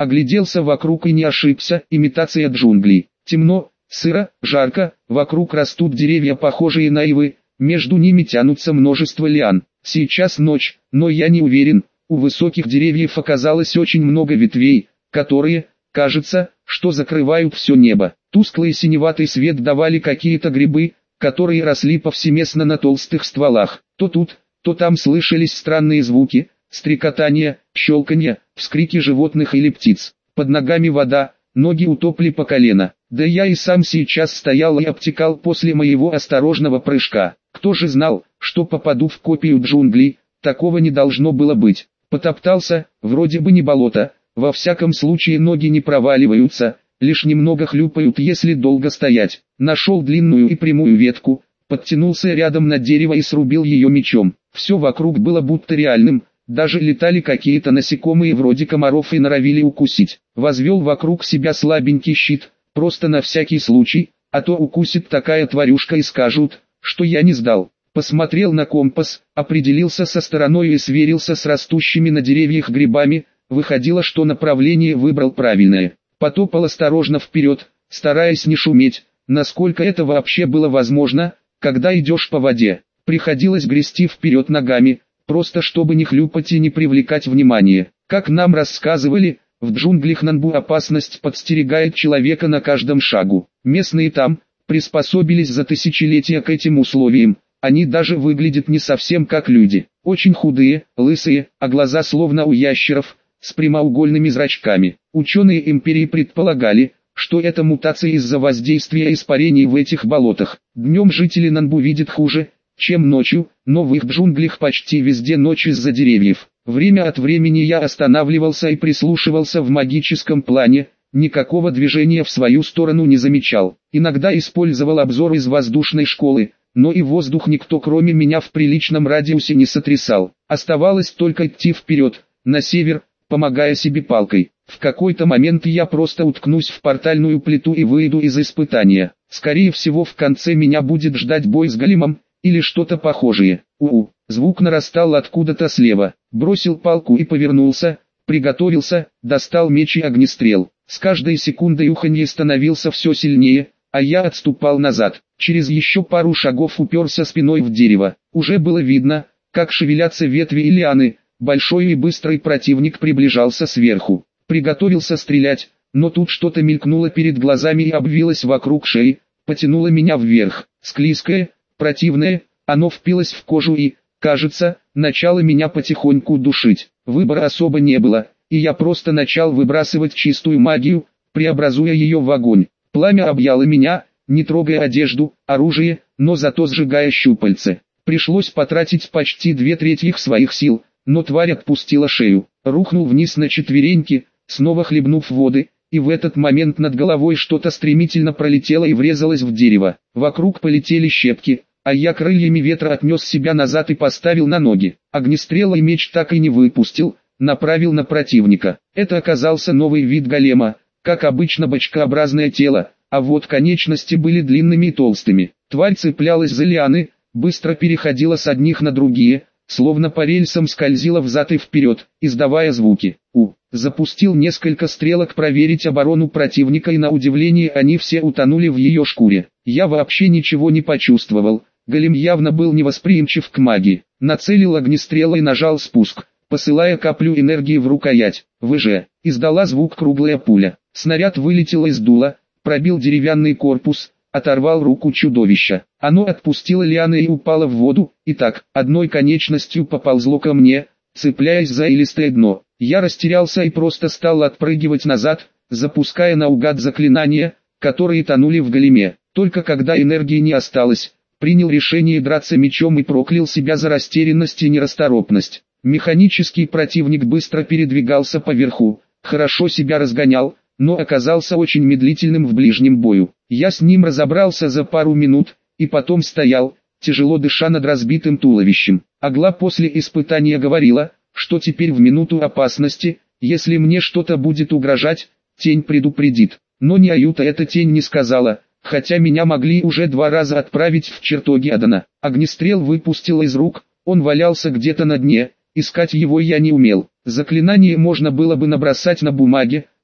Огляделся вокруг и не ошибся, имитация джунглей. Темно, сыро, жарко, вокруг растут деревья, похожие на ивы, между ними тянутся множество лиан. Сейчас ночь, но я не уверен, у высоких деревьев оказалось очень много ветвей, которые, кажется, что закрывают все небо. Тусклый синеватый свет давали какие-то грибы, которые росли повсеместно на толстых стволах. То тут, то там слышались странные звуки, стрекотание, щелканье, вскрики животных или птиц. Под ногами вода, ноги утопли по колено. Да я и сам сейчас стоял и обтекал после моего осторожного прыжка. Кто же знал, что попаду в копию джунглей, такого не должно было быть. Потоптался, вроде бы не болото, во всяком случае ноги не проваливаются, лишь немного хлюпают, если долго стоять. Нашел длинную и прямую ветку, подтянулся рядом на дерево и срубил ее мечом. Все вокруг было будто реальным, даже летали какие-то насекомые вроде комаров и норовили укусить. Возвел вокруг себя слабенький щит, просто на всякий случай, а то укусит такая тварюшка и скажут, что я не сдал. Посмотрел на компас, определился со стороной и сверился с растущими на деревьях грибами, выходило, что направление выбрал правильное. Потопал осторожно вперед, стараясь не шуметь, насколько это вообще было возможно, когда идешь по воде. Приходилось грести вперед ногами, просто чтобы не хлюпать и не привлекать внимания. Как нам рассказывали, в джунглях Нанбу опасность подстерегает человека на каждом шагу. Местные там приспособились за тысячелетия к этим условиям. Они даже выглядят не совсем как люди. Очень худые, лысые, а глаза словно у ящеров, с прямоугольными зрачками. Ученые империи предполагали, что это мутация из-за воздействия испарений в этих болотах. Днем жители Нанбу видят хуже, чем ночью, но в их джунглях почти везде ночь из-за деревьев. Время от времени я останавливался и прислушивался в магическом плане, никакого движения в свою сторону не замечал. Иногда использовал обзор из воздушной школы, но и воздух никто кроме меня в приличном радиусе не сотрясал. Оставалось только идти вперед, на север, помогая себе палкой. В какой-то момент я просто уткнусь в портальную плиту и выйду из испытания. Скорее всего в конце меня будет ждать бой с големом, или что-то похожее. Звук нарастал откуда-то слева. Бросил палку и повернулся, приготовился, достал меч и огнестрел. С каждой секундой уханье становился все сильнее, а я отступал назад. Через еще пару шагов уперся спиной в дерево. Уже было видно, как шевелятся ветви и лианы. Большой и быстрый противник приближался сверху. Приготовился стрелять, но тут что-то мелькнуло перед глазами и обвилось вокруг шеи, потянуло меня вверх. Склизкое, противное, оно впилось в кожу и, кажется, начало меня потихоньку душить. Выбора особо не было, и я просто начал выбрасывать чистую магию, преобразуя ее в огонь. Пламя объяло меня, не трогая одежду, оружие, но зато сжигая щупальцы. Пришлось потратить почти 2/3 своих сил, но тварь отпустила шею. Рухнул вниз на четвереньки, снова хлебнув воды, и в этот момент над головой что-то стремительно пролетело и врезалось в дерево. Вокруг полетели щепки, а я крыльями ветра отнес себя назад и поставил на ноги. Огнестрел и меч так и не выпустил, направил на противника. Это оказался новый вид голема, как обычно бочкообразное тело, а вот конечности были длинными и толстыми. Тварь цеплялась за лианы, быстро переходила с одних на другие, словно по рельсам скользила взад и вперед, издавая звуки. Запустил несколько стрелок проверить оборону противника, и на удивление они все утонули в ее шкуре. Я вообще ничего не почувствовал, голем явно был невосприимчив к магии. Нацелил огнестрел и нажал спуск, посылая каплю энергии в рукоять. ВЖ. Издала звук круглая пуля. Снаряд вылетел из дула, пробил деревянный корпус, оторвал руку чудовища. Оно отпустило лианы и упало в воду, и так, одной конечностью поползло ко мне, цепляясь за илистое дно. Я растерялся и просто стал отпрыгивать назад, запуская наугад заклинания, которые тонули в големе. Только когда энергии не осталось, принял решение драться мечом и проклял себя за растерянность и нерасторопность. Механический противник быстро передвигался по верху, хорошо себя разгонял, но оказался очень медлительным в ближнем бою. Я с ним разобрался за пару минут, и потом стоял, тяжело дыша над разбитым туловищем. Агла после испытания говорила, что теперь в минуту опасности, если мне что-то будет угрожать, тень предупредит. Но ни Аюта эта тень не сказала, хотя меня могли уже 2 раза отправить в чертоги Адана. Огнестрел выпустил из рук, он валялся где-то на дне, искать его я не умел. Заклинание можно было бы набросать на бумаге,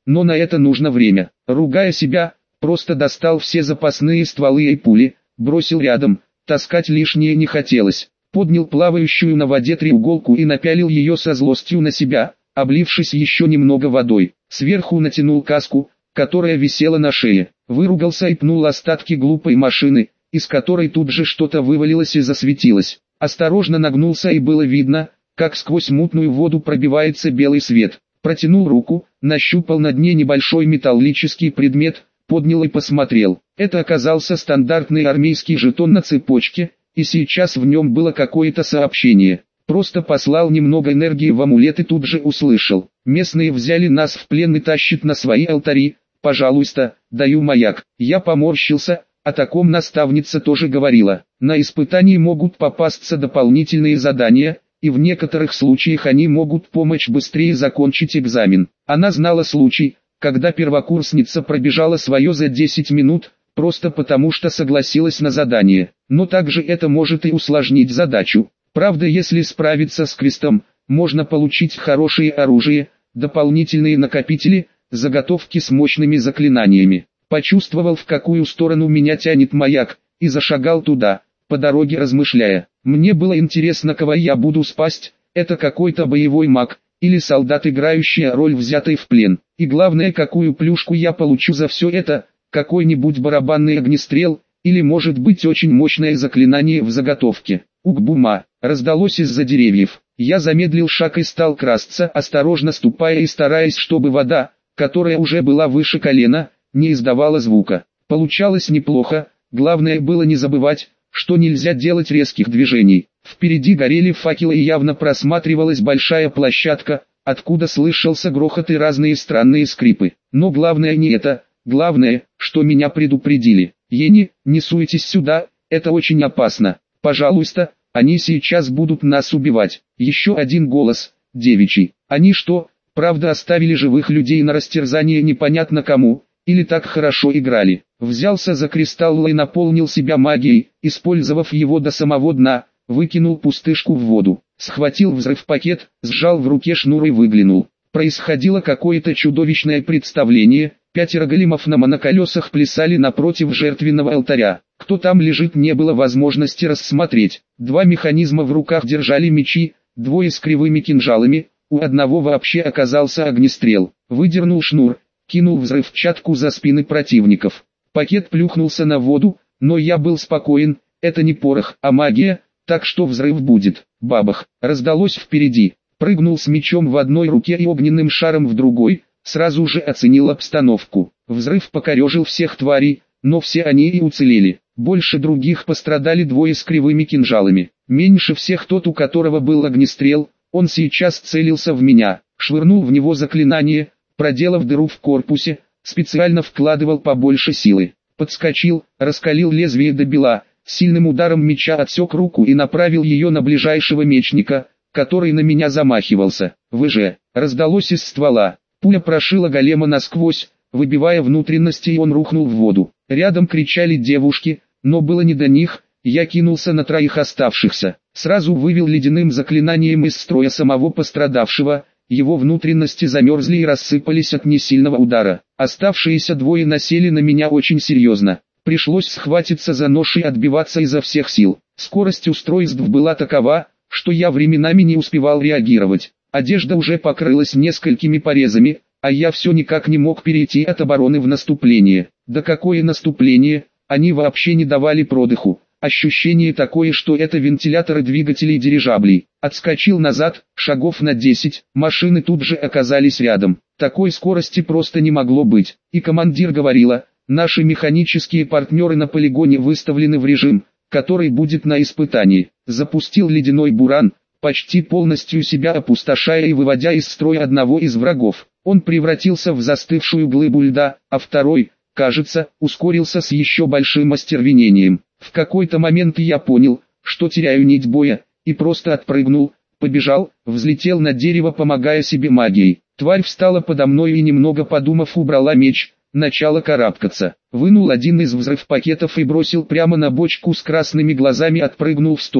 но на это нужно время. Ругая себя, просто достал все запасные стволы и пули, бросил рядом, таскать лишнее не хотелось. Поднял плавающую на воде треуголку и напялил ее со злостью на себя, облившись еще немного водой. Сверху натянул каску, которая висела на шее. Выругался и пнул остатки глупой машины, из которой тут же что-то вывалилось и засветилось. Осторожно нагнулся, и было видно, как сквозь мутную воду пробивается белый свет. Протянул руку, нащупал на дне небольшой металлический предмет, поднял и посмотрел. Это оказался стандартный армейский жетон на цепочке, и сейчас в нем было какое-то сообщение. Просто послал немного энергии в амулет и тут же услышал: местные взяли нас в плен и тащат на свои алтари, пожалуйста, даю маяк. Я поморщился, о таком наставница тоже говорила. На испытании могут попасться дополнительные задания, и в некоторых случаях они могут помочь быстрее закончить экзамен. Она знала случай, когда первокурсница пробежала свое за 10 минут, просто потому что согласилась на задание. Но также это может и усложнить задачу. Правда, если справиться с квестом, можно получить хорошее оружие, дополнительные накопители, заготовки с мощными заклинаниями. Почувствовал, в какую сторону меня тянет маяк, и зашагал туда, по дороге размышляя. Мне было интересно, кого я буду спасть, это какой-то боевой маг, или солдат, играющий роль взятой в плен. И главное, какую плюшку я получу за все это, какой-нибудь барабанный огнестрел, или может быть очень мощное заклинание в заготовке. Угбума, раздалось из-за деревьев. Я замедлил шаг и стал красться, осторожно ступая и стараясь, чтобы вода, которая уже была выше колена, не издавала звука. Получалось неплохо, главное было не забывать, что нельзя делать резких движений. Впереди горели факелы и явно просматривалась большая площадка, откуда слышался грохот и разные странные скрипы. Но главное не это, главное, что меня предупредили. Ени, не суетесь сюда, это очень опасно. Пожалуйста, они сейчас будут нас убивать. Еще один голос, девичий. Они что, правда оставили живых людей на растерзание непонятно кому, или так хорошо играли? Взялся за кристалл и наполнил себя магией, использовав его до самого дна, выкинул пустышку в воду. Схватил взрыв-пакет, сжал в руке шнур и выглянул. Происходило какое-то чудовищное представление. 5 големов на моноколесах плясали напротив жертвенного алтаря. Кто там лежит, не было возможности рассмотреть. 2 механизма в руках держали мечи, 2 с кривыми кинжалами, у одного вообще оказался огнестрел. Выдернул шнур, кинул взрывчатку за спины противников. Пакет плюхнулся на воду, но я был спокоен, это не порох, а магия, так что взрыв будет. Бабах, раздалось впереди. Прыгнул с мечом в одной руке и огненным шаром в другой, сразу же оценил обстановку. Взрыв покорежил всех тварей, но все они и уцелели. Больше других пострадали 2 с кривыми кинжалами. Меньше всех тот, у которого был огнестрел, он сейчас целился в меня. Швырнул в него заклинание, проделав дыру в корпусе, специально вкладывал побольше силы. Подскочил, раскалил лезвие до бела, сильным ударом меча отсек руку и направил ее на ближайшего мечника, который на меня замахивался. «Вы раздалось из ствола. Пуля прошила голема насквозь, выбивая внутренности, и он рухнул в воду. Рядом кричали девушки, но было не до них. Я кинулся на 3 оставшихся. Сразу вывел ледяным заклинанием из строя самого пострадавшего. Его внутренности замерзли и рассыпались от несильного удара. Оставшиеся 2 насели на меня очень серьезно. Пришлось схватиться за нож и отбиваться изо всех сил. Скорость устройств была такова, что я временами не успевал реагировать. Одежда уже покрылась несколькими порезами, а я все никак не мог перейти от обороны в наступление. Да какое наступление, они вообще не давали продыху. Ощущение такое, что это вентиляторы двигателей дирижаблей. Отскочил назад, шагов на 10, машины тут же оказались рядом. Такой скорости просто не могло быть. И командир говорила, наши механические партнеры на полигоне выставлены в режим, который будет на испытании. Запустил ледяной буран, почти полностью себя опустошая и выводя из строя одного из врагов. Он превратился в застывшую глыбу льда, а второй, кажется, ускорился с еще большим остервенением. В какой-то момент я понял, что теряю нить боя, и просто отпрыгнул, побежал, взлетел на дерево, помогая себе магией. Тварь встала подо мной и, немного подумав, убрала меч, начала карабкаться. Вынул один из взрывпакетов и бросил прямо на бочку с красными глазами, отпрыгнул в сторону.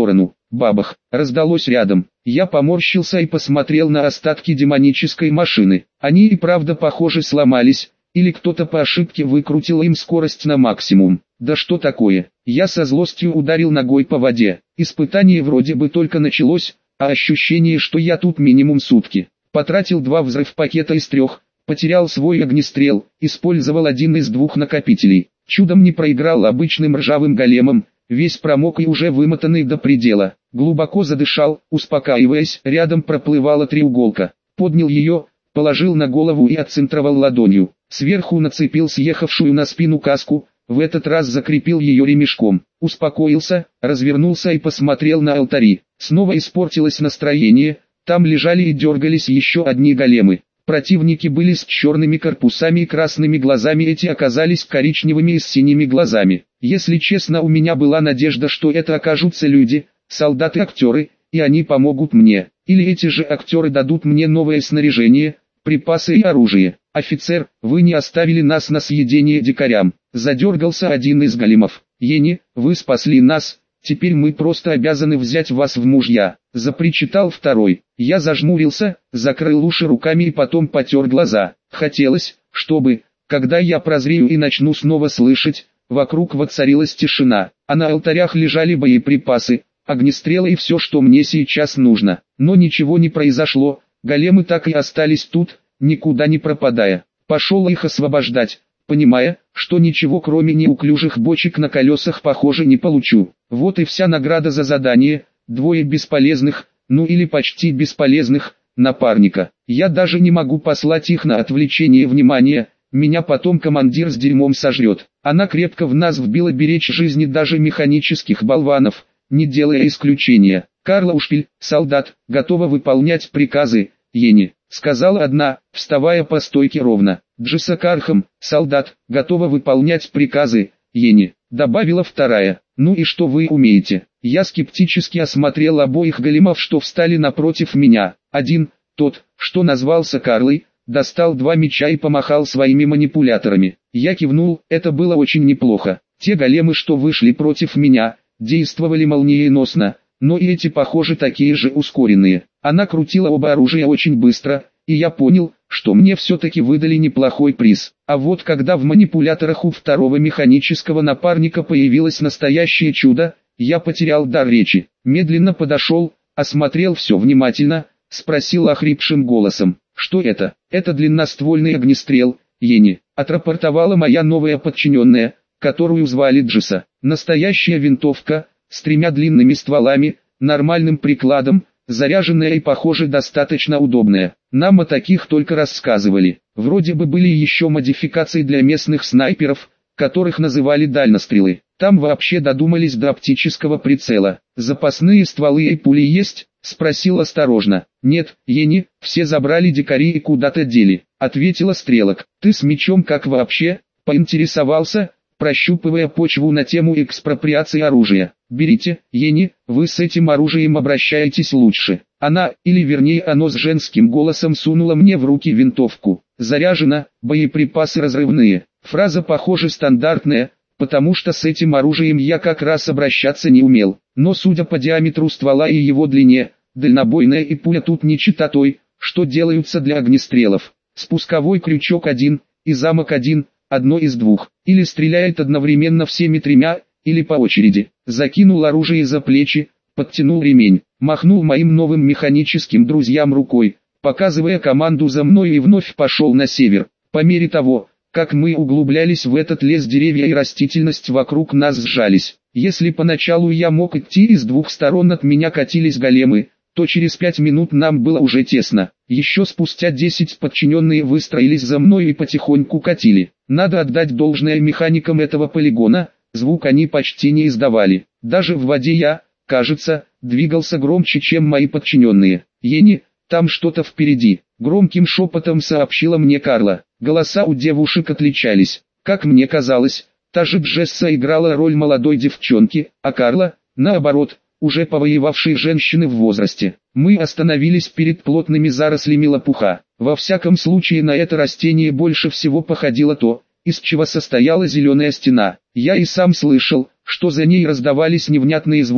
Бабах, раздалось рядом. Я поморщился и посмотрел на остатки демонической машины. Они и правда, похоже, сломались, или кто-то по ошибке выкрутил им скорость на максимум. Да что такое? Я со злостью ударил ногой по воде. Испытание вроде бы только началось, а ощущение, что я тут минимум сутки. Потратил 2 взрыв-пакета из 3, потерял свой огнестрел, использовал один из 2 накопителей. Чудом не проиграл обычным ржавым големам, весь промок и уже вымотанный до предела. Глубоко задышал, успокаиваясь, рядом проплывала треуголка. Поднял ее, положил на голову и отцентровал ладонью. Сверху нацепил съехавшую на спину каску, в этот раз закрепил ее ремешком. Успокоился, развернулся и посмотрел на алтари. Снова испортилось настроение, там лежали и дергались еще одни големы. Противники были с черными корпусами и красными глазами, эти оказались коричневыми и с синими глазами. Если честно, у меня была надежда, что это окажутся люди, солдаты-актеры, и они помогут мне. Или эти же актеры дадут мне новое снаряжение, припасы и оружие. «Офицер, вы не оставили нас на съедение дикарям», — задергался один из големов. «Ени, вы спасли нас, теперь мы просто обязаны взять вас в мужья», — запричитал второй. Я зажмурился, закрыл уши руками и потом потер глаза. Хотелось, чтобы, когда я прозрею и начну снова слышать, вокруг воцарилась тишина, а на алтарях лежали боеприпасы, огнестрелы и все, что мне сейчас нужно. Но ничего не произошло, големы так и остались тут, никуда не пропадая. Пошел их освобождать, понимая, что ничего кроме неуклюжих бочек на колесах, похоже, не получу. Вот и вся награда за задание, 2 бесполезных, ну или почти бесполезных, напарника. Я даже не могу послать их на отвлечение внимания, меня потом командир с дерьмом сожрет. Она крепко в нас вбила беречь жизни даже механических болванов, не делая исключения. Карла Ушпиль, солдат, готова выполнять приказы, Ени, сказала одна, вставая по стойке ровно. Джесса Кархам, солдат, готова выполнять приказы, Ени, добавила вторая. Ну и что вы умеете? Я скептически осмотрел обоих големов, что встали напротив меня. Один, тот, что назвался Карлой, достал 2 меча и помахал своими манипуляторами. Я кивнул, это было очень неплохо. Те големы, что вышли против меня, действовали молниеносно, но и эти, похоже, такие же ускоренные. Она крутила оба оружия очень быстро, и я понял, что мне все-таки выдали неплохой приз. А вот когда в манипуляторах у второго механического напарника появилось настоящее чудо, я потерял дар речи. Медленно подошел, осмотрел все внимательно, спросил охрипшим голосом: «Что это?» «Это длинноствольный огнестрел, Ени», отрапортовала моя новая подчиненная, которую звали Джесса. «Настоящая винтовка, с 3 длинными стволами, нормальным прикладом, заряженная и, похоже, достаточно удобная. Нам о таких только рассказывали. Вроде бы были еще модификации для местных снайперов, которых называли дальнострелы. Там вообще додумались до оптического прицела. Запасные стволы и пули есть?» — спросил осторожно. «Нет, Ени, все забрали дикари и куда-то дели», — ответила Стрелок. «Ты с мечом как вообще?» — поинтересовался, прощупывая почву на тему экспроприации оружия. «Берите, Ени, вы с этим оружием обращаетесь лучше». Она, или вернее оно с женским голосом сунула мне в руки винтовку. «Заряжена, боеприпасы разрывные». Фраза, похоже, стандартная, потому что с этим оружием я как раз обращаться не умел. Но судя по диаметру ствола и его длине, дальнобойная и пуля тут не чета той, что делаются для огнестрелов. Спусковой крючок один, и замок один, одно из 2, или стреляет одновременно всеми 3, или по очереди. Закинул оружие за плечи, подтянул ремень, махнул моим новым механическим друзьям рукой, показывая команду за мной, и вновь пошел на север. По мере того, как мы углублялись в этот лес, деревья и растительность вокруг нас сжались. Если поначалу я мог идти и с 2 сторон от меня катились големы, то через 5 минут нам было уже тесно. Еще спустя 10 подчиненные выстроились за мной и потихоньку катили. Надо отдать должное механикам этого полигона, звук они почти не издавали. Даже в воде я, кажется, двигался громче, чем мои подчиненные. «Ени, там что-то впереди», — громким шепотом сообщила мне Карла. Голоса у девушек отличались. Как мне казалось, та же Джесса играла роль молодой девчонки, а Карла, наоборот, уже повоевавшей женщины в возрасте. Мы остановились перед плотными зарослями лопуха. Во всяком случае, на это растение больше всего походило то, из чего состояла зеленая стена. Я и сам слышал, что за ней раздавались невнятные звуки,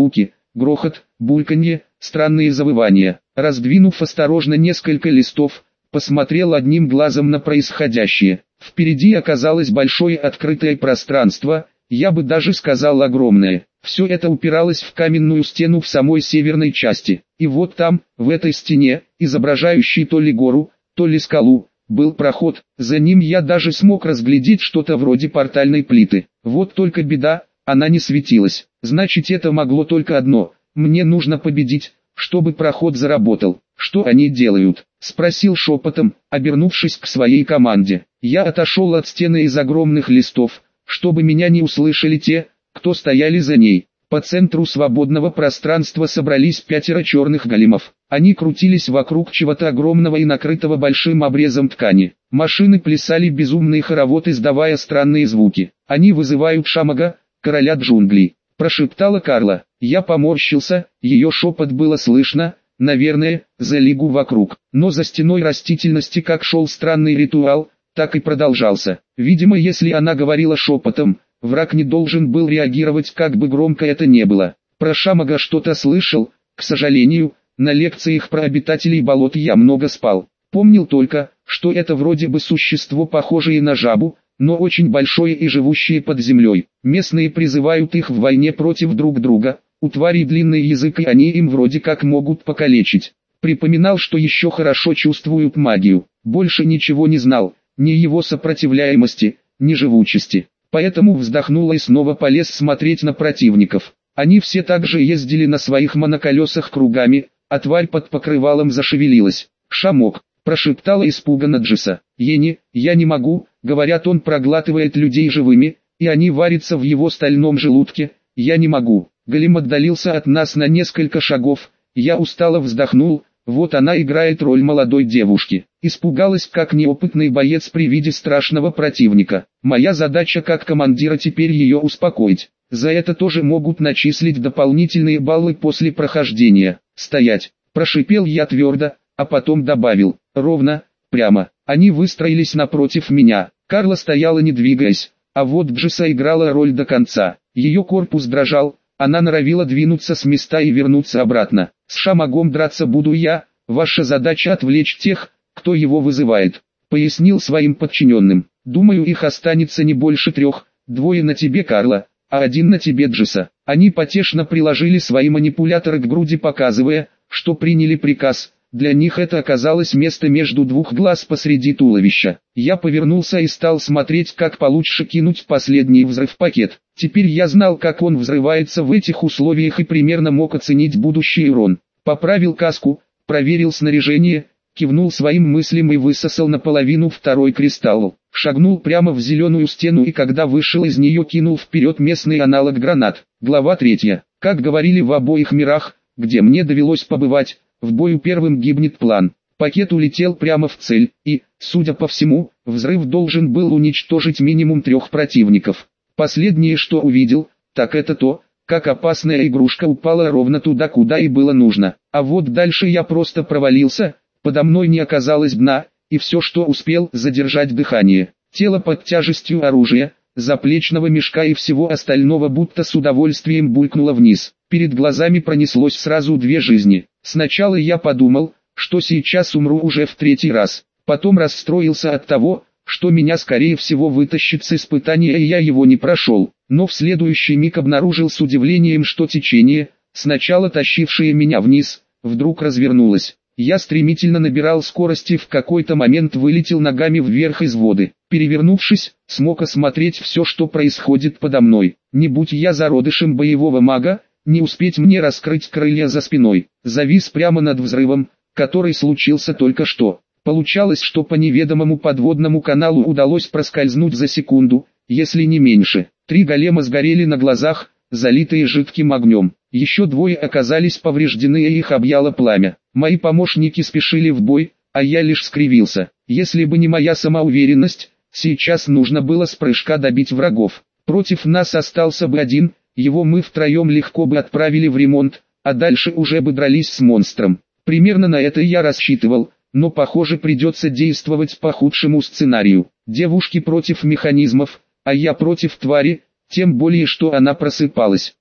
грохот, бульканье, странные завывания. Раздвинув осторожно несколько листов, посмотрел одним глазом на происходящее. Впереди оказалось большое открытое пространство, я бы даже сказал огромное. Все это упиралось в каменную стену в самой северной части. И вот там, в этой стене, изображающей то ли гору, то ли скалу, был проход. За ним я даже смог разглядеть что-то вроде портальной плиты. Вот только беда, она не светилась. Значит, это могло только одно: мне нужно победить, чтобы проход заработал. «Что они делают?» — спросил шепотом, обернувшись к своей команде. Я отошел от стены из огромных листов, чтобы меня не услышали те, кто стояли за ней. По центру свободного пространства собрались 5 черных големов. Они крутились вокруг чего-то огромного и накрытого большим обрезом ткани. Машины плясали безумный хоровод, издавая странные звуки. «Они вызывают Шамага, короля джунглей», — прошептала Карла. Я поморщился, ее шепот было слышно, наверное, за лигу вокруг. Но за стеной растительности как шел странный ритуал, так и продолжался. Видимо, если она говорила шепотом, враг не должен был реагировать, как бы громко это не было. Про Шамага что-то слышал, к сожалению, на лекциях про обитателей болот я много спал. Помнил только, что это вроде бы существо, похожее на жабу, но очень большое и живущее под землей. Местные призывают их в войне против друг друга. У тварей длинный язык, и они им вроде как могут покалечить. Припоминал, что еще хорошо чувствуют магию. Больше ничего не знал, ни его сопротивляемости, ни живучести. Поэтому вздохнул и снова полез смотреть на противников. Они все также ездили на своих моноколесах кругами, а тварь под покрывалом зашевелилась. «Шамок», — прошептала испуганно Джиса. «Ени, я не могу», — говорят, он проглатывает людей живыми, и они варятся в его стальном желудке. «Я не могу». Голем отдалился от нас на несколько шагов, я устало вздохнул, вот она играет роль молодой девушки. Испугалась, как неопытный боец при виде страшного противника. Моя задача как командира теперь ее успокоить. За это тоже могут начислить дополнительные баллы после прохождения. «Стоять!» – прошипел я твердо, а потом добавил: «Ровно, прямо». Они выстроились напротив меня. Карла стояла не двигаясь, а вот Джиса играла роль до конца. Ее корпус дрожал. Она норовила двинуться с места и вернуться обратно. «С Шамагом драться буду я, ваша задача отвлечь тех, кто его вызывает», — пояснил своим подчиненным. «Думаю, их останется не больше 3, 2 на тебе, Карла, а 1 на тебе, Джиса». Они потешно приложили свои манипуляторы к груди, показывая, что приняли приказ. Для них это оказалось место между 2 глаз посреди туловища. Я повернулся и стал смотреть, как получше кинуть последний взрыв-пакет. Теперь я знал, как он взрывается в этих условиях, и примерно мог оценить будущий урон. Поправил каску, проверил снаряжение, кивнул своим мыслям и высосал наполовину 2 кристалл. Шагнул прямо в зеленую стену и когда вышел из нее, кинул вперед местный аналог гранат. Глава 3. Как говорили в обоих мирах, где мне довелось побывать, в бою первым гибнет план. Пакет улетел прямо в цель, и, судя по всему, взрыв должен был уничтожить минимум 3 противников. Последнее, что увидел, так это то, как опасная игрушка упала ровно туда, куда и было нужно. А вот дальше я просто провалился, подо мной не оказалось дна, и все, что успел, задержать дыхание. Тело под тяжестью оружия, заплечного мешка и всего остального будто с удовольствием булькнуло вниз. Перед глазами пронеслось сразу 2 жизни. Сначала я подумал, что сейчас умру уже в 3-й раз. Потом расстроился от того, что меня скорее всего вытащит с испытания, и я его не прошел. Но в следующий миг обнаружил с удивлением, что течение, сначала тащившее меня вниз, вдруг развернулось. Я стремительно набирал скорости, в какой-то момент вылетел ногами вверх из воды. Перевернувшись, смог осмотреть все, что происходит подо мной. Не будь я зародышем боевого мага, не успеть мне раскрыть крылья за спиной. Завис прямо над взрывом, который случился только что. Получалось, что по неведомому подводному каналу удалось проскользнуть за секунду, если не меньше. 3 голема сгорели на глазах, залитые жидким огнем. Еще 2 оказались повреждены, и их объяло пламя. Мои помощники спешили в бой, а я лишь скривился. Если бы не моя самоуверенность, сейчас нужно было с прыжка добить врагов. Против нас остался бы 1, его мы втроем легко бы отправили в ремонт, а дальше уже бы дрались с монстром. Примерно на это я рассчитывал, но похоже придется действовать по худшему сценарию. Девушки против механизмов, а я против твари, тем более что она просыпалась.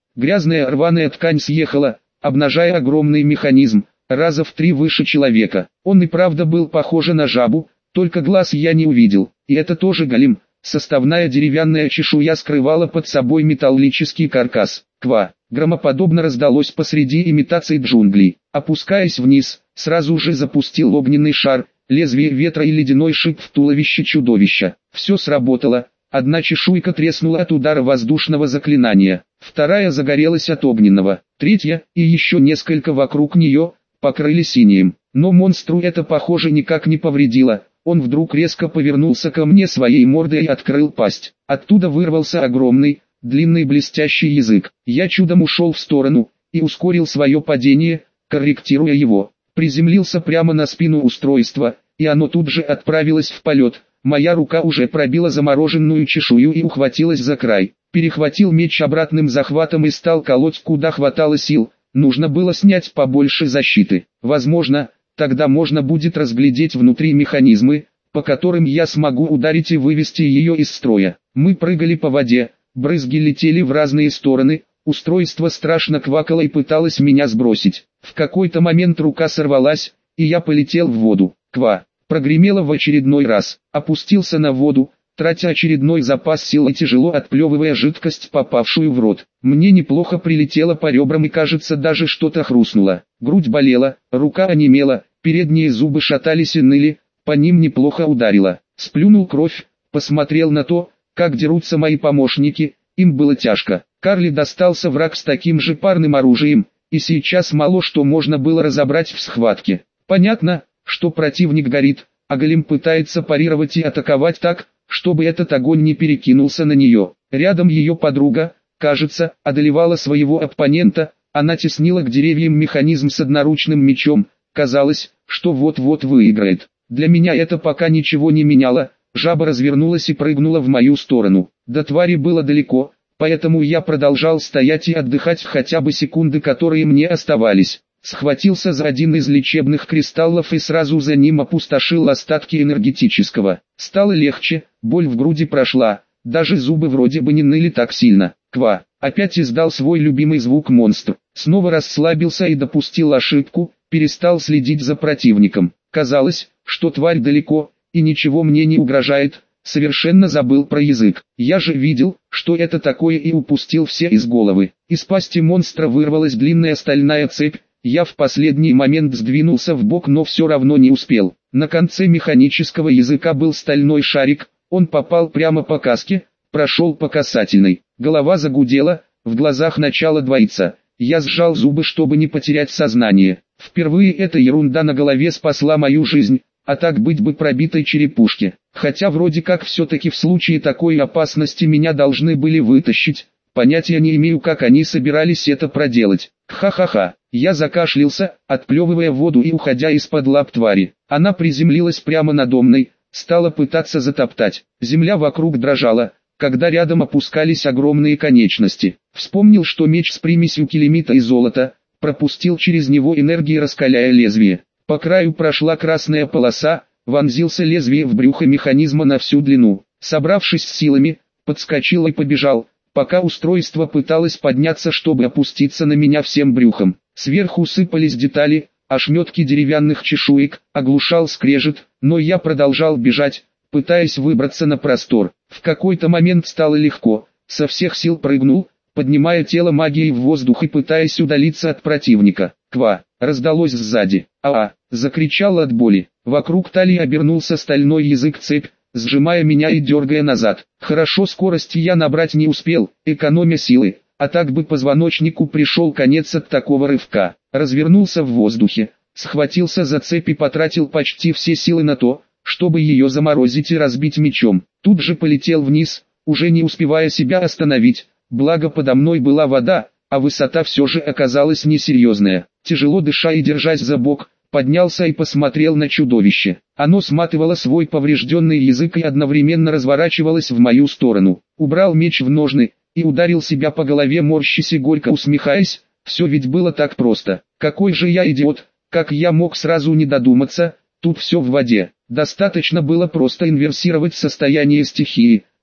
Грязная рваная ткань съехала, обнажая огромный механизм, раза в 3 выше человека. Он и правда был похож на жабу, только глаз я не увидел. И это тоже голем. Составная деревянная чешуя скрывала под собой металлический каркас. Ква! Громоподобно раздалось посреди имитации джунглей. Опускаясь вниз, сразу же запустил огненный шар, лезвие ветра и ледяной шип в туловище чудовища. Все сработало. Одна чешуйка треснула от удара воздушного заклинания, вторая загорелась от огненного, третья и еще несколько вокруг нее покрыли синим. Но монстру это, похоже, никак не повредило. Он вдруг резко повернулся ко мне своей мордой и открыл пасть. Оттуда вырвался огромный, длинный блестящий язык. Я чудом ушел в сторону и ускорил свое падение, корректируя его. Приземлился прямо на спину устройства, и оно тут же отправилось в полет. Моя рука уже пробила замороженную чешую и ухватилась за край. Перехватил меч обратным захватом и стал колоть куда хватало сил. Нужно было снять побольше защиты. Возможно, тогда можно будет разглядеть внутри механизмы, по которым я смогу ударить и вывести ее из строя. Мы прыгали по воде, брызги летели в разные стороны, устройство страшно квакало и пыталось меня сбросить. В какой-то момент рука сорвалась, и я полетел в воду. Ква! Прогремело в очередной раз, опустился на воду, тратя очередной запас сил и тяжело отплевывая жидкость, попавшую в рот. Мне неплохо прилетело по ребрам и, кажется, даже что-то хрустнуло. Грудь болела, рука онемела, передние зубы шатались и ныли, по ним неплохо ударило. Сплюнул кровь, посмотрел на то, как дерутся мои помощники, им было тяжко. Карли достался враг с таким же парным оружием, и сейчас мало что можно было разобрать в схватке. Понятно, что противник горит, а голем пытается парировать и атаковать так, чтобы этот огонь не перекинулся на нее. Рядом ее подруга, кажется, одолевала своего оппонента, она теснила к деревьям механизм с одноручным мечом, казалось, что вот-вот выиграет. Для меня это пока ничего не меняло, жаба развернулась и прыгнула в мою сторону. До твари было далеко, поэтому я продолжал стоять и отдыхать хотя бы секунды, которые мне оставались. Схватился за один из лечебных кристаллов и сразу за ним опустошил остатки энергетического. Стало легче, боль в груди прошла, даже зубы вроде бы не ныли так сильно. Ква! Опять издал свой любимый звук монстр. Снова расслабился и допустил ошибку, перестал следить за противником. Казалось, что тварь далеко, и ничего мне не угрожает. Совершенно забыл про язык. Я же видел, что это такое, и упустил все из головы. Из пасти монстра вырвалась длинная стальная цепь. Я в последний момент сдвинулся в бок, но все равно не успел. На конце механического языка был стальной шарик, он попал прямо по каске, прошел по касательной. Голова загудела, в глазах начало двоиться. Я сжал зубы, чтобы не потерять сознание. Впервые эта ерунда на голове спасла мою жизнь, а так быть бы пробитой черепушке. Хотя вроде как все-таки в случае такой опасности меня должны были вытащить. Понятия не имею, как они собирались это проделать. Ха-ха-ха. Я закашлялся, отплевывая воду и уходя из-под лап твари. Она приземлилась прямо надо мной, стала пытаться затоптать. Земля вокруг дрожала, когда рядом опускались огромные конечности. Вспомнил, что меч с примесью келемита и золота, пропустил через него энергии, раскаляя лезвие. По краю прошла красная полоса, вонзился лезвие в брюхо механизма на всю длину. Собравшись с силами, подскочил и побежал, пока устройство пыталось подняться, чтобы опуститься на меня всем брюхом. Сверху сыпались детали, ошметки деревянных чешуек, оглушал скрежет, но я продолжал бежать, пытаясь выбраться на простор. В какой-то момент стало легко, со всех сил прыгнул, поднимая тело магией в воздух и пытаясь удалиться от противника. Ква! Раздалось сзади. Закричал от боли. Вокруг талии обернулся стальной язык-цепь, сжимая меня и дергая назад. Хорошо, скорости я набрать не успел, экономя силы, а так бы позвоночнику пришел конец от такого рывка. Развернулся в воздухе, схватился за цепь и потратил почти все силы на то, чтобы ее заморозить и разбить мечом. Тут же полетел вниз, уже не успевая себя остановить, благо подо мной была вода, а высота все же оказалась несерьезная. Тяжело дыша и держась за бок, поднялся и посмотрел на чудовище. Оно сматывало свой поврежденный язык и одновременно разворачивалось в мою сторону. Убрал меч в ножны и ударил себя по голове, морщась и горько усмехаясь. Все ведь было так просто. Какой же я идиот, как я мог сразу не додуматься, тут все в воде. Достаточно было просто инверсировать состояние стихии,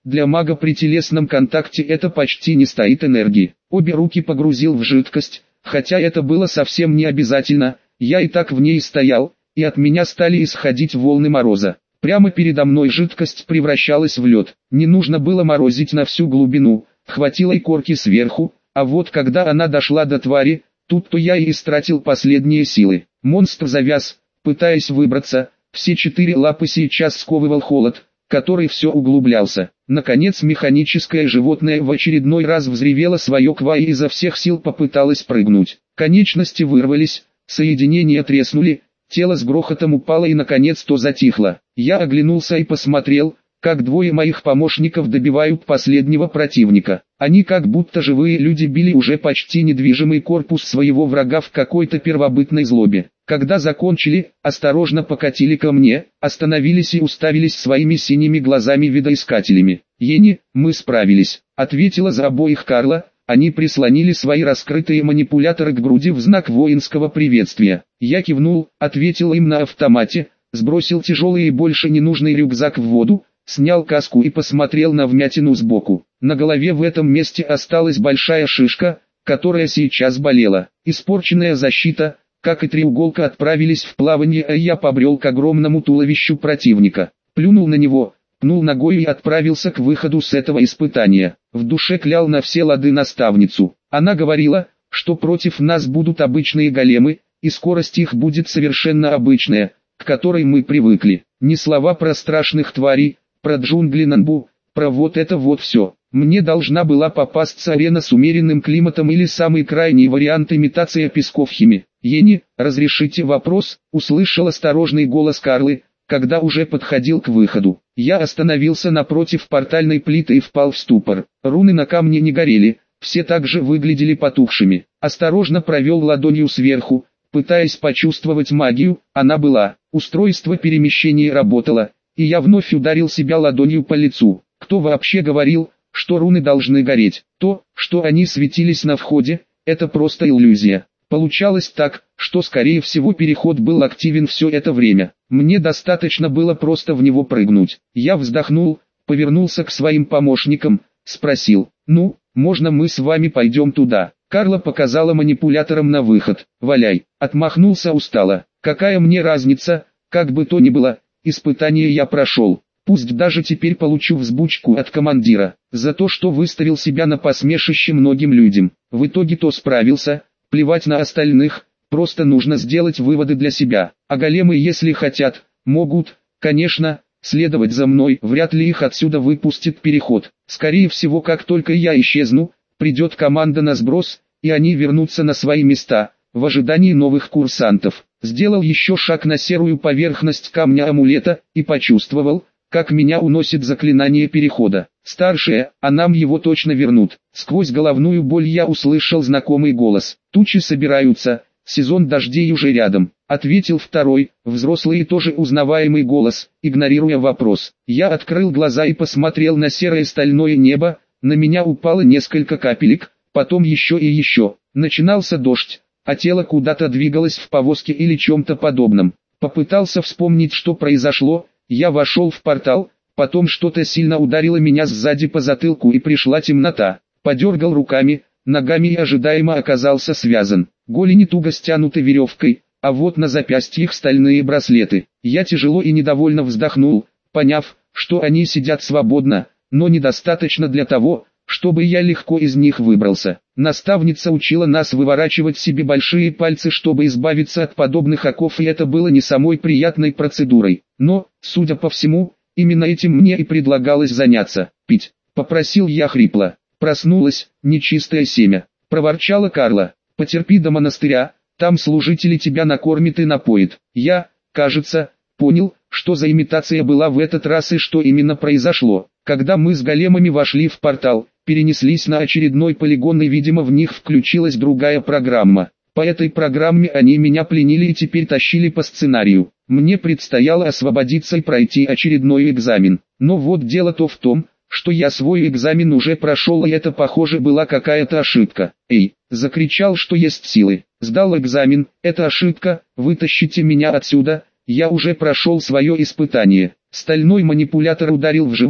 Для мага при телесном контакте это почти не стоит энергии. Обе руки погрузил в жидкость, хотя это было совсем не обязательно, я и так в ней стоял, и от меня стали исходить волны мороза. Прямо передо мной жидкость превращалась в лед. Не нужно было морозить на всю глубину, хватило и корки сверху, а вот когда она дошла до твари, тут-то я и истратил последние силы. Монстр завяз, пытаясь выбраться, все 4 лапы сейчас сковывал холод, который все углублялся. Наконец механическое животное в очередной раз взревело свое ква и изо всех сил попыталось прыгнуть. Конечности вырвались, соединения треснули, тело с грохотом упало и наконец-то затихло. Я оглянулся и посмотрел, как двое моих помощников добивают последнего противника. Они как будто живые люди били уже почти недвижимый корпус своего врага в какой-то первобытной злобе. Когда закончили, осторожно покатили ко мне, остановились и уставились своими синими глазами видоискателями. «Ени, мы справились», — ответила за обоих Карла. Они прислонили свои раскрытые манипуляторы к груди в знак воинского приветствия. Я кивнул, ответил им на автомате, сбросил тяжелый и больше ненужный рюкзак в воду, снял каску и посмотрел на вмятину сбоку. На голове в этом месте осталась большая шишка, которая сейчас болела. Испорченная защита, как и треуголка, отправились в плавание, а я побрел к огромному туловищу противника. Плюнул на него, пнул ногой и отправился к выходу с этого испытания. В душе клял на все лады наставницу. Она говорила, что против нас будут обычные големы, и скорость их будет совершенно обычная, к которой мы привыкли. Не слова про страшных тварей, про джунгли Нанбу, про вот это вот все. Мне должна была попасться арена с умеренным климатом или самый крайний вариант имитация песков хими. «Ени, разрешите вопрос?» — услышал осторожный голос Карлы, когда уже подходил к выходу. Я остановился напротив портальной плиты и впал в ступор. Руны на камне не горели, все также выглядели потухшими. Осторожно провел ладонью сверху, пытаясь почувствовать магию, она была. Устройство перемещения работало, и я вновь ударил себя ладонью по лицу. Кто вообще говорил, что руны должны гореть? То, что они светились на входе, это просто иллюзия. Получалось так, что скорее всего переход был активен все это время. Мне достаточно было просто в него прыгнуть. Я вздохнул, повернулся к своим помощникам, спросил: «Ну, можно мы с вами пойдем туда?» Карла показала манипулятором на выход. «Валяй», отмахнулся устало. «Какая мне разница, как бы то ни было, испытание я прошел. Пусть даже теперь получу взбучку от командира, за то, что выставил себя на посмешище многим людям. В итоге-то справился, плевать на остальных, просто нужно сделать выводы для себя. А големы, если хотят, могут, конечно, следовать за мной, вряд ли их отсюда выпустит переход. Скорее всего, как только я исчезну, придет команда на сброс, и они вернутся на свои места, в ожидании новых курсантов». Сделал еще шаг на серую поверхность камня амулета, и почувствовал, как меня уносит заклинание перехода. «Старшая, а нам его точно вернут». Сквозь головную боль я услышал знакомый голос. «Тучи собираются, сезон дождей уже рядом», — ответил второй, взрослый и тоже узнаваемый голос, игнорируя вопрос. Я открыл глаза и посмотрел на серое стальное небо, на меня упало несколько капелек, потом еще и еще. Начинался дождь, а тело куда-то двигалось в повозке или чем-то подобном. Попытался вспомнить, что произошло. Я вошел в портал, потом что-то сильно ударило меня сзади по затылку и пришла темнота. Подергал руками, ногами и ожидаемо оказался связан. Голени туго стянуты веревкой, а вот на запястьях стальные браслеты. Я тяжело и недовольно вздохнул, поняв, что они сидят свободно, но недостаточно для того, чтобы я легко из них выбрался. Наставница учила нас выворачивать себе большие пальцы, чтобы избавиться от подобных оков, и это было не самой приятной процедурой. Но, судя по всему, именно этим мне и предлагалось заняться. «Пить», — попросил я хрипло. «Проснулась, нечистое семя», — проворчала Карла. «Потерпи до монастыря, там служители тебя накормят и напоят». Я, кажется, понял, что за имитация была в этот раз и что именно произошло. Когда мы с големами вошли в портал, перенеслись на очередной полигон, и видимо в них включилась другая программа. По этой программе они меня пленили и теперь тащили по сценарию. Мне предстояло освободиться и пройти очередной экзамен. Но вот дело-то в том, что я свой экзамен уже прошел, и это, похоже, была какая-то ошибка. «Эй!» — закричал, что есть силы. «Сдал экзамен, это ошибка, вытащите меня отсюда, я уже прошел свое испытание». Стальной манипулятор ударил в живот,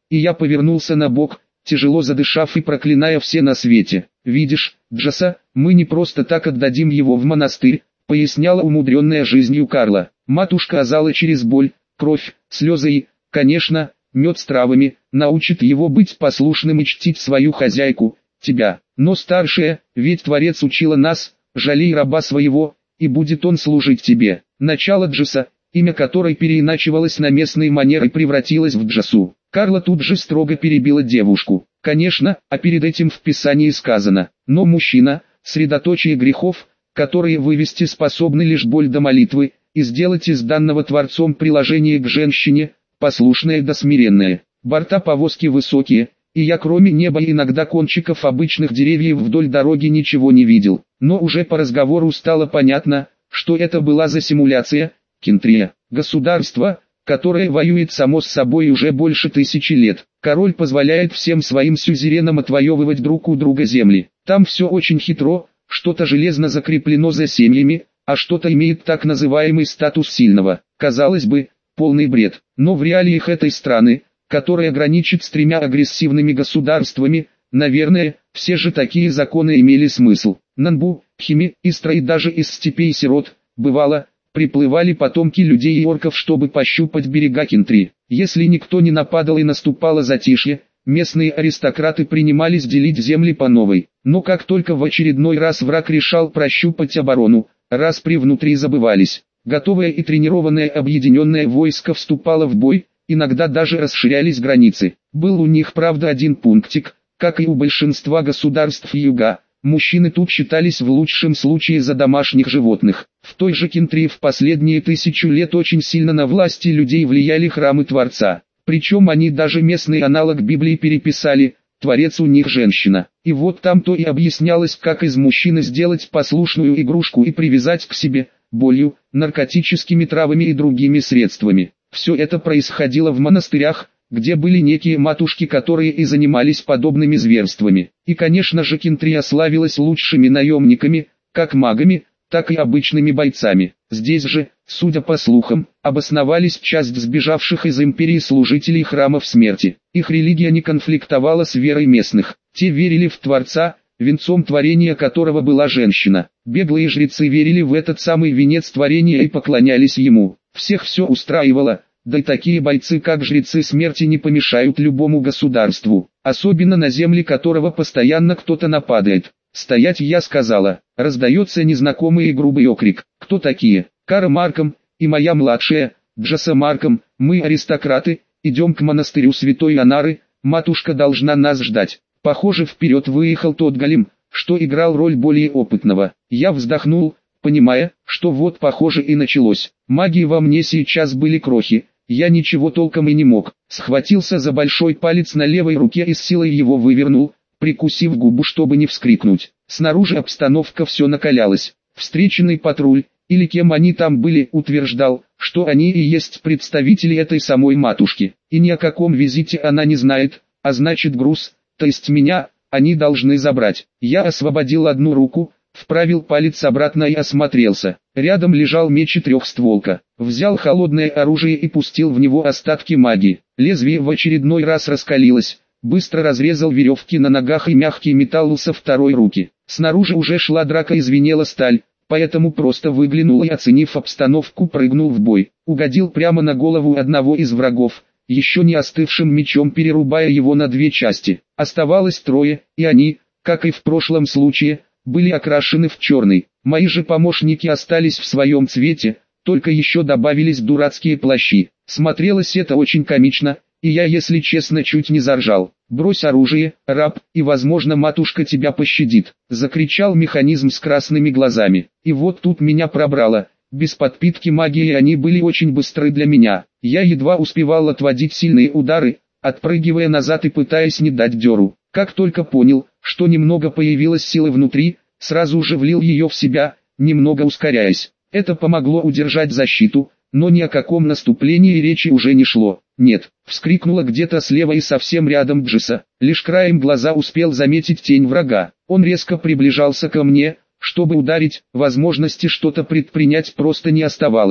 и я повернулся на бок, тяжело задышав и проклиная все на свете. «Видишь, Джаса, мы не просто так отдадим его в монастырь», поясняла умудренная жизнью Карла. Матушка Азала через боль, кровь, слезы и, конечно, мед с травами, научит его быть послушным и чтить свою хозяйку, тебя. Но старшая, ведь Творец учила нас, жалей раба своего, и будет он служить тебе. Начало Джаса, имя которой переиначивалось на местные манеры, превратилось в Джасу. Карла тут же строго перебила девушку. Конечно, а перед этим в Писании сказано: но мужчина, средоточие грехов, которые вывести способны лишь боль до молитвы, и сделать из данного Творцом приложение к женщине, послушное да смиренное. Борта повозки высокие, и я кроме неба и иногда кончиков обычных деревьев вдоль дороги ничего не видел. Но уже по разговору стало понятно, что это была за симуляция. Кентрия, государство, которое воюет само с собой уже больше 1000 лет. Король позволяет всем своим сюзеренам отвоевывать друг у друга земли. Там все очень хитро, что-то железно закреплено за семьями, а что-то имеет так называемый статус сильного. Казалось бы, полный бред. Но в реалиях этой страны, которая граничит с 3 агрессивными государствами, наверное, все же такие законы имели смысл. Нанбу, Хими, Истра и даже из степей сирот, бывало, приплывали потомки людей и орков, чтобы пощупать берега Кентри. Если никто не нападал и наступало затишье, местные аристократы принимались делить земли по новой. Но как только в очередной раз враг решал прощупать оборону, распри внутри забывались. Готовое и тренированное объединенное войско вступало в бой, иногда даже расширялись границы. Был у них, правда, один пунктик, как и у большинства государств юга. Мужчины тут считались в лучшем случае за домашних животных. В той же Кентрии в последние 1000 лет очень сильно на власти людей влияли храмы Творца. Причем они даже местный аналог Библии переписали: Творец у них женщина. И вот там-то и объяснялось, как из мужчины сделать послушную игрушку и привязать к себе, болью, наркотическими травами и другими средствами. Все это происходило в монастырях, где были некие матушки, которые и занимались подобными зверствами. И конечно же Кентрия славилась лучшими наемниками, как магами, так и обычными бойцами. Здесь же, судя по слухам, обосновались часть сбежавших из империи служителей храмов смерти. Их религия не конфликтовала с верой местных. Те верили в Творца, венцом творения которого была женщина. Беглые жрецы верили в этот самый венец творения и поклонялись ему. Всех все устраивало. Да и такие бойцы, как жрецы смерти, не помешают любому государству, особенно на земли которого постоянно кто-то нападает. «Стоять!» я сказала. Раздается незнакомый и грубый окрик. «Кто такие?» «Кара Марком и моя младшая, Джаса Марком. Мы аристократы, идем к монастырю Святой Анары, матушка должна нас ждать». Похоже, вперед выехал тот голем, что играл роль более опытного. Я вздохнул, понимая, что вот похоже и началось. Магии во мне сейчас были крохи. Я ничего толком и не мог. Схватился за большой палец на левой руке и с силой его вывернул, прикусив губу, чтобы не вскрикнуть. Снаружи обстановка все накалялась. Встреченный патруль, или кем они там были, утверждал, что они и есть представители этой самой матушки. И ни о каком визите она не знает, а значит груз, то есть меня, они должны забрать. Я освободил одну руку, вправил палец обратно и осмотрелся. Рядом лежал меч и трехстволка. Взял холодное оружие и пустил в него остатки магии. Лезвие в очередной раз раскалилось. Быстро разрезал веревки на ногах, и мягкий металл со второй руки. Снаружи уже шла драка и звенела сталь, поэтому просто выглянул и, оценив обстановку, прыгнул в бой. Угодил прямо на голову одного из врагов, еще не остывшим мечом перерубая его на 2 части. Оставалось 3, и они, как и в прошлом случае, были окрашены в черный. Мои же помощники остались в своем цвете, только еще добавились дурацкие плащи. Смотрелось это очень комично, и я, если честно, чуть не заржал. «Брось оружие, раб, и, возможно, матушка тебя пощадит», — закричал механизм с красными глазами. И вот тут меня пробрало. Без подпитки магии они были очень быстры для меня. Я едва успевал отводить сильные удары, отпрыгивая назад и пытаясь не дать дёру. Как только понял, что немного появилась силы внутри, сразу же влил ее в себя, немного ускоряясь. Это помогло удержать защиту, но ни о каком наступлении речи уже не шло. «Нет!» — вскрикнула где-то слева и совсем рядом Джаса. Лишь краем глаза успел заметить тень врага. Он резко приближался ко мне, чтобы ударить, возможности что-то предпринять просто не оставалось.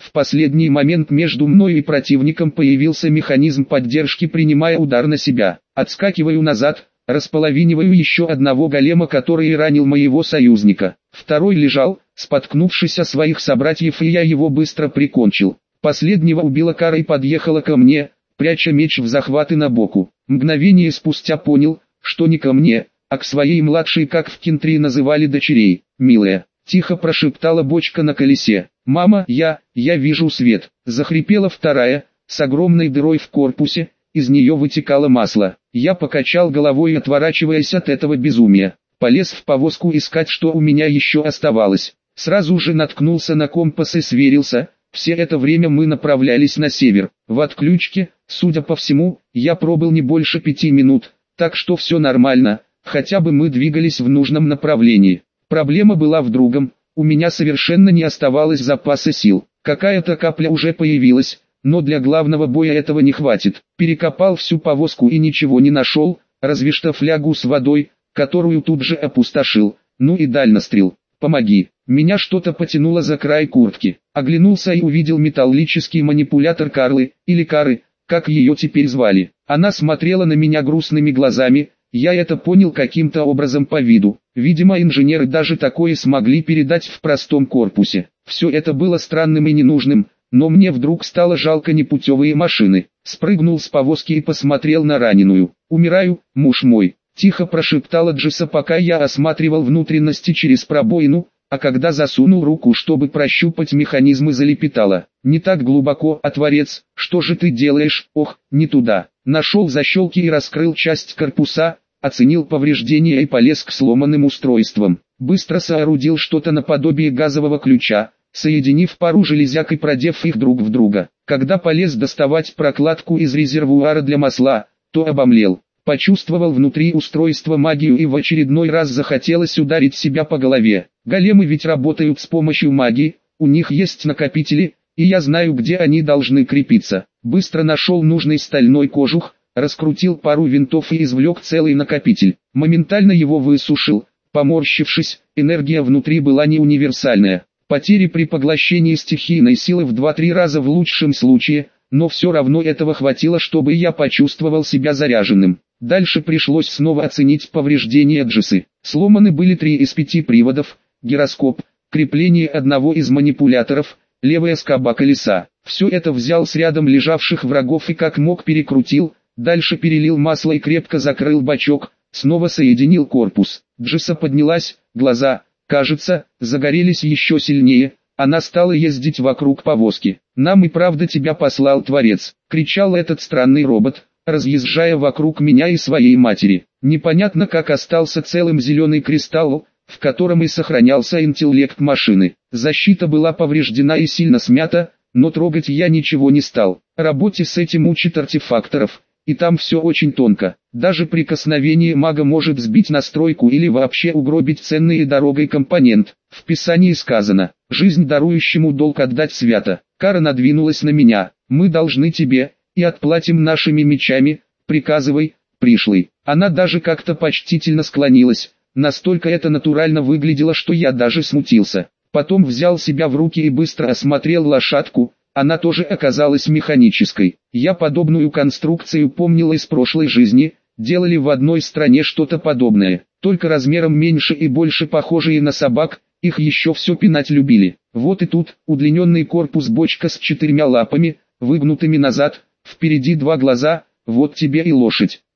В последний момент между мной и противником появился механизм поддержки, принимая удар на себя. Отскакиваю назад, располовиниваю еще одного голема, который ранил моего союзника. Второй лежал, споткнувшись о своих собратьев, и я его быстро прикончил. Последнего убила Кара и подъехала ко мне, пряча меч в захваты на боку. Мгновение спустя понял, что не ко мне, а к своей младшей, как в Кентри называли дочерей. «Милая», — тихо прошептала бочка на колесе. «Мама, я вижу свет», — захрипела вторая, с огромной дырой в корпусе, из нее вытекало масло. Я покачал головой, отворачиваясь от этого безумия. Полез в повозку искать, что у меня еще оставалось. Сразу же наткнулся на компас и сверился. Все это время мы направлялись на север. В отключке, судя по всему, я пробыл не больше 5 минут, так что все нормально, хотя бы мы двигались в нужном направлении. Проблема была в другом, у меня совершенно не оставалось запаса сил. Какая-то капля уже появилась, но для главного боя этого не хватит. Перекопал всю повозку и ничего не нашел, разве что флягу с водой, которую тут же опустошил. Ну и дальнострел. «Помоги». Меня что-то потянуло за край куртки. Оглянулся и увидел металлический манипулятор Карлы, или Кары, как ее теперь звали. Она смотрела на меня грустными глазами, я это понял каким-то образом по виду. Видимо, инженеры даже такое смогли передать в простом корпусе. Все это было странным и ненужным, но мне вдруг стало жалко непутевые машины. Спрыгнул с повозки и посмотрел на раненую. «Умираю, муж мой», — тихо прошептала Джесса, пока я осматривал внутренности через пробоину, а когда засунул руку, чтобы прощупать механизмы, залепетала: «Не так глубоко, отворец, что же ты делаешь? Ох, не туда». Нашел защелки и раскрыл часть корпуса, оценил повреждения и полез к сломанным устройствам. Быстро соорудил что-то наподобие газового ключа, соединив пару железяк и продев их друг в друга. Когда полез доставать прокладку из резервуара для масла, то обомлел. Почувствовал внутри устройства магию и в очередной раз захотелось ударить себя по голове. Големы ведь работают с помощью магии, у них есть накопители, и я знаю, где они должны крепиться. Быстро нашел нужный стальной кожух, раскрутил пару винтов и извлек целый накопитель. Моментально его высушил, поморщившись, энергия внутри была не универсальная. Потери при поглощении стихийной силы в 2-3 раза в лучшем случае, но все равно этого хватило, чтобы я почувствовал себя заряженным. Дальше пришлось снова оценить повреждения Джессы. Сломаны были 3 из 5 приводов, гироскоп, крепление одного из манипуляторов, левая скоба колеса. Все это взял с рядом лежавших врагов и как мог перекрутил, дальше перелил масло и крепко закрыл бачок, снова соединил корпус. Джесса поднялась, глаза, кажется, загорелись еще сильнее. Она стала ездить вокруг повозки. «Нам и правда тебя послал Творец», — кричал этот странный робот, разъезжая вокруг меня и своей матери. Непонятно, как остался целым зеленый кристалл, в котором и сохранялся интеллект машины. Защита была повреждена и сильно смята, но трогать я ничего не стал. Работе с этим учат артефакторов, и там все очень тонко. Даже прикосновение мага может сбить настройку или вообще угробить ценный и дорогой компонент. В Писании сказано: «Жизнь дарующему долг отдать свято». Кара надвинулась на меня: «Мы должны тебе, и отплатим нашими мечами, приказывай, пришлый». Она даже как-то почтительно склонилась, настолько это натурально выглядело, что я даже смутился. Потом взял себя в руки и быстро осмотрел лошадку, она тоже оказалась механической. Я подобную конструкцию помнил из прошлой жизни, делали в одной стране что-то подобное, только размером меньше и больше похожие на собак, их еще все пинать любили. Вот и тут, удлиненный корпус, бочка с 4 лапами, выгнутыми назад, впереди 2 глаза, вот тебе и лошадь.